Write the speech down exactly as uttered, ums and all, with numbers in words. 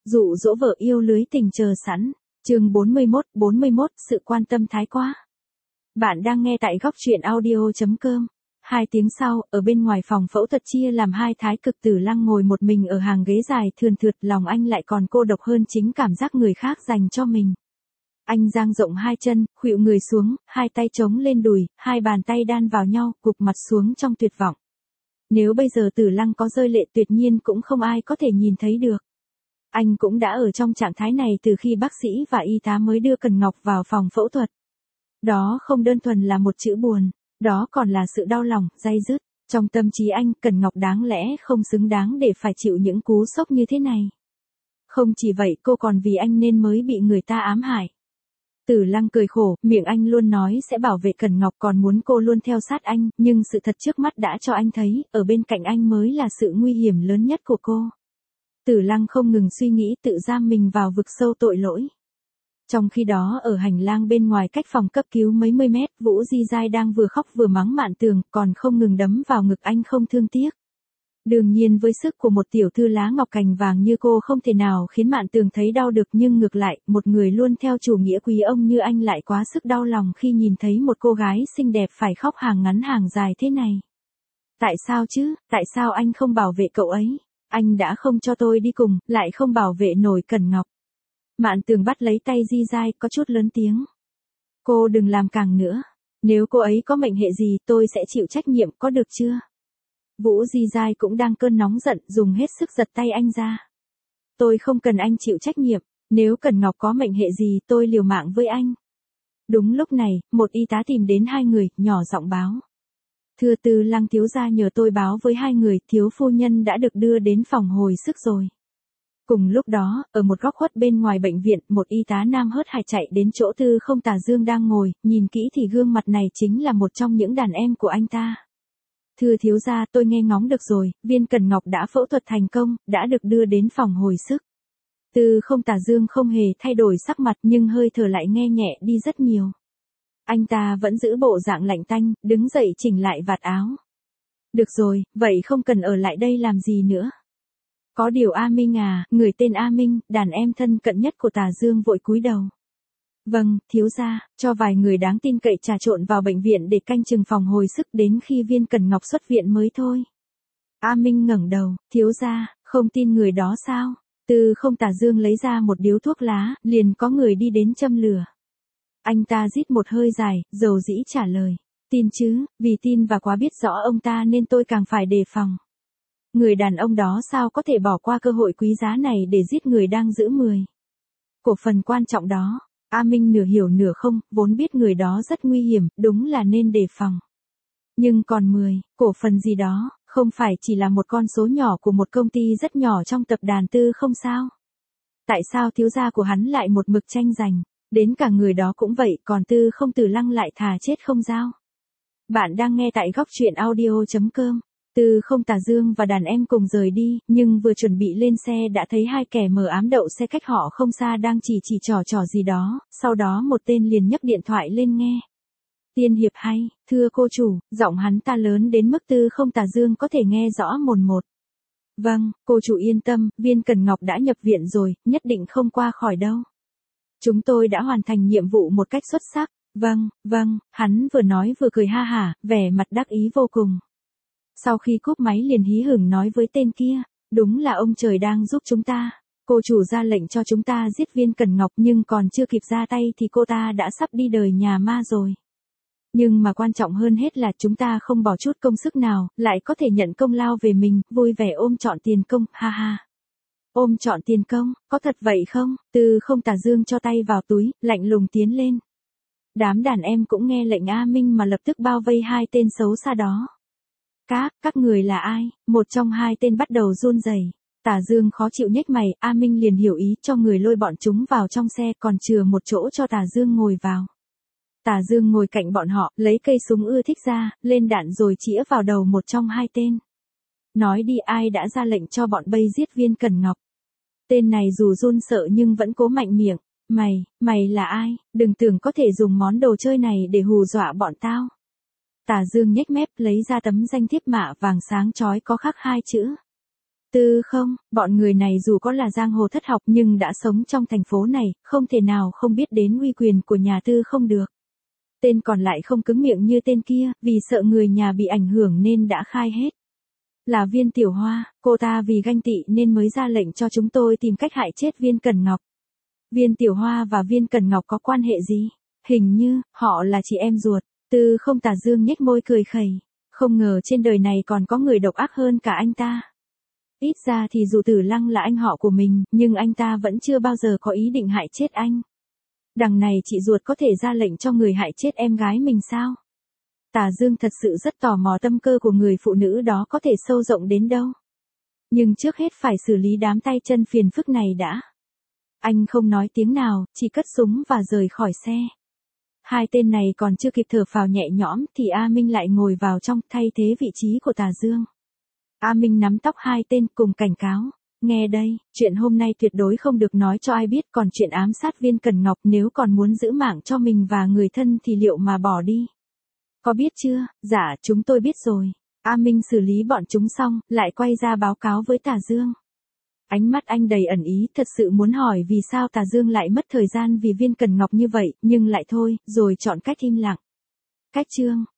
Dụ dỗ vợ yêu lưới tình chờ sẵn. Chương bốn mươi mốt, bốn mươi mốt, sự quan tâm thái quá. Bạn đang nghe tại góc truyện audio chấm com. Hai tiếng sau, ở bên ngoài phòng phẫu thuật chia làm hai, Thái Cực Tử Lăng ngồi một mình ở hàng ghế dài thườn thượt, lòng anh lại còn cô độc hơn chính cảm giác người khác dành cho mình. Anh dang rộng hai chân, khuỵu người xuống, hai tay chống lên đùi, hai bàn tay đan vào nhau, gục mặt xuống trong tuyệt vọng. Nếu bây giờ Tử Lăng có rơi lệ tuyệt nhiên cũng không ai có thể nhìn thấy được. Anh cũng đã ở trong trạng thái này từ khi bác sĩ và y tá mới đưa Cần Ngọc vào phòng phẫu thuật. Đó không đơn thuần là một chữ buồn, đó còn là sự đau lòng, day dứt. Trong tâm trí anh, Cần Ngọc đáng lẽ không xứng đáng để phải chịu những cú sốc như thế này. Không chỉ vậy, cô còn vì anh nên mới bị người ta ám hại. Tử Lăng cười khổ, miệng anh luôn nói sẽ bảo vệ Cần Ngọc, còn muốn cô luôn theo sát anh, nhưng sự thật trước mắt đã cho anh thấy, ở bên cạnh anh mới là sự nguy hiểm lớn nhất của cô. Tử Lăng không ngừng suy nghĩ tự giam mình vào vực sâu tội lỗi. Trong khi đó ở hành lang bên ngoài cách phòng cấp cứu mấy mươi mét, Vũ Di Giai đang vừa khóc vừa mắng Mạn Tường, còn không ngừng đấm vào ngực anh không thương tiếc. Đương nhiên với sức của một tiểu thư lá ngọc cành vàng như cô không thể nào khiến Mạn Tường thấy đau được, nhưng ngược lại, một người luôn theo chủ nghĩa quý ông như anh lại quá sức đau lòng khi nhìn thấy một cô gái xinh đẹp phải khóc hàng ngắn hàng dài thế này. Tại sao chứ, tại sao anh không bảo vệ cậu ấy? Anh đã không cho tôi đi cùng, lại không bảo vệ nổi Cần Ngọc. Mạn Tường bắt lấy tay Di Giai, có chút lớn tiếng. Cô đừng làm càng nữa. Nếu cô ấy có mệnh hệ gì, tôi sẽ chịu trách nhiệm, có được chưa? Vũ Di Giai cũng đang cơn nóng giận, dùng hết sức giật tay anh ra. Tôi không cần anh chịu trách nhiệm. Nếu Cần Ngọc có mệnh hệ gì, tôi liều mạng với anh. Đúng lúc này, một y tá tìm đến hai người, nhỏ giọng báo. Thưa Tư Lăng thiếu gia nhờ tôi báo với hai người, thiếu phu nhân đã được đưa đến phòng hồi sức rồi. Cùng lúc đó, ở một góc khuất bên ngoài bệnh viện, một y tá nam hớt hải chạy đến chỗ Tư Không Tà Dương đang ngồi, nhìn kỹ thì gương mặt này chính là một trong những đàn em của anh ta. Thưa thiếu gia, tôi nghe ngóng được rồi, viên Cần Ngọc đã phẫu thuật thành công, đã được đưa đến phòng hồi sức. Tư Không Tà Dương không hề thay đổi sắc mặt nhưng hơi thở lại nghe nhẹ đi rất nhiều. Anh ta vẫn giữ bộ dạng lạnh tanh, đứng dậy chỉnh lại vạt áo. Được rồi, vậy không cần ở lại đây làm gì nữa. Có điều A Minh à, người tên A Minh, đàn em thân cận nhất của Tà Dương vội cúi đầu. Vâng, thiếu gia, cho vài người đáng tin cậy trà trộn vào bệnh viện để canh chừng phòng hồi sức đến khi viên Cần Ngọc xuất viện mới thôi. A Minh ngẩng đầu, thiếu gia, không tin người đó sao? Tư Không Tà Dương lấy ra một điếu thuốc lá, liền có người đi đến châm lửa. Anh ta rít một hơi dài, dầu dĩ trả lời. Tin chứ, vì tin và quá biết rõ ông ta nên tôi càng phải đề phòng. Người đàn ông đó sao có thể bỏ qua cơ hội quý giá này để giết người đang giữ mười. Cổ phần quan trọng đó, A Minh nửa hiểu nửa không, vốn biết người đó rất nguy hiểm, đúng là nên đề phòng. Nhưng còn mười, cổ phần gì đó, không phải chỉ là một con số nhỏ của một công ty rất nhỏ trong tập đoàn Tư không sao? Tại sao thiếu gia của hắn lại một mực tranh giành? Đến cả người đó cũng vậy, còn Tư Không Tử Lăng lại thà chết không giao. Bạn đang nghe tại góc truyện audio chấm com. Tư Không Tà Dương và đàn em cùng rời đi, nhưng vừa chuẩn bị lên xe đã thấy hai kẻ mờ ám đậu xe cách họ không xa đang chỉ chỉ trò trò gì đó, sau đó một tên liền nhấc điện thoại lên nghe. Tiên hiệp hay, thưa cô chủ, giọng hắn ta lớn đến mức Tư Không Tà Dương có thể nghe rõ mồn một. Vâng, cô chủ yên tâm, viên Cần Ngọc đã nhập viện rồi, nhất định không qua khỏi đâu. Chúng tôi đã hoàn thành nhiệm vụ một cách xuất sắc. Vâng, vâng, hắn vừa nói vừa cười ha hả, vẻ mặt đắc ý vô cùng. Sau khi cúp máy liền hí hửng nói với tên kia, đúng là ông trời đang giúp chúng ta. Cô chủ ra lệnh cho chúng ta giết viên Cần Ngọc nhưng còn chưa kịp ra tay thì cô ta đã sắp đi đời nhà ma rồi. Nhưng mà quan trọng hơn hết là chúng ta không bỏ chút công sức nào, lại có thể nhận công lao về mình, vui vẻ ôm trọn tiền công, ha ha. Ôm trọn tiền công, có thật vậy không? Tư Không Tà Dương cho tay vào túi, lạnh lùng tiến lên. Đám đàn em cũng nghe lệnh A Minh mà lập tức bao vây hai tên xấu xa đó. Các, các người là ai? Một trong hai tên bắt đầu run rẩy. Tà Dương khó chịu nhếch mày, A Minh liền hiểu ý cho người lôi bọn chúng vào trong xe còn chừa một chỗ cho Tà Dương ngồi vào. Tà Dương ngồi cạnh bọn họ, lấy cây súng ưa thích ra, lên đạn rồi chĩa vào đầu một trong hai tên. Nói đi, ai đã ra lệnh cho bọn bây giết viên Cần Ngọc? Tên này dù run sợ nhưng vẫn cố mạnh miệng. Mày, mày là ai? Đừng tưởng có thể dùng món đồ chơi này để hù dọa bọn tao. Tà Dương nhếch mép lấy ra tấm danh thiếp mạ vàng sáng chói có khắc hai chữ. Tư không, bọn người này dù có là giang hồ thất học nhưng đã sống trong thành phố này, không thể nào không biết đến uy quyền của nhà Tư không được. Tên còn lại không cứng miệng như tên kia, vì sợ người nhà bị ảnh hưởng nên đã khai hết. Là Viên Tiểu Hoa, cô ta vì ganh tị nên mới ra lệnh cho chúng tôi tìm cách hại chết Viên Cẩn Ngọc. Viên Tiểu Hoa và Viên Cẩn Ngọc có quan hệ gì? Hình như, họ là chị em ruột. Tư không Tà Dương nhếch môi cười khẩy. Không ngờ trên đời này còn có người độc ác hơn cả anh ta. Ít ra thì dù Tử Lăng là anh họ của mình, nhưng anh ta vẫn chưa bao giờ có ý định hại chết anh. Đằng này chị ruột có thể ra lệnh cho người hại chết em gái mình sao? Tà Dương thật sự rất tò mò tâm cơ của người phụ nữ đó có thể sâu rộng đến đâu. Nhưng trước hết phải xử lý đám tay chân phiền phức này đã. Anh không nói tiếng nào, chỉ cất súng và rời khỏi xe. Hai tên này còn chưa kịp thở phào nhẹ nhõm thì A Minh lại ngồi vào trong thay thế vị trí của Tà Dương. A Minh nắm tóc hai tên cùng cảnh cáo. Nghe đây, chuyện hôm nay tuyệt đối không được nói cho ai biết, còn chuyện ám sát Viên Cẩn Ngọc nếu còn muốn giữ mạng cho mình và người thân thì liệu mà bỏ đi. Có biết chưa? Dạ, chúng tôi biết rồi. A Minh xử lý bọn chúng xong, lại quay ra báo cáo với Tà Dương. Ánh mắt anh đầy ẩn ý, thật sự muốn hỏi vì sao Tà Dương lại mất thời gian vì Viên Cẩn Ngọc như vậy, nhưng lại thôi, rồi chọn cách im lặng. Cách chương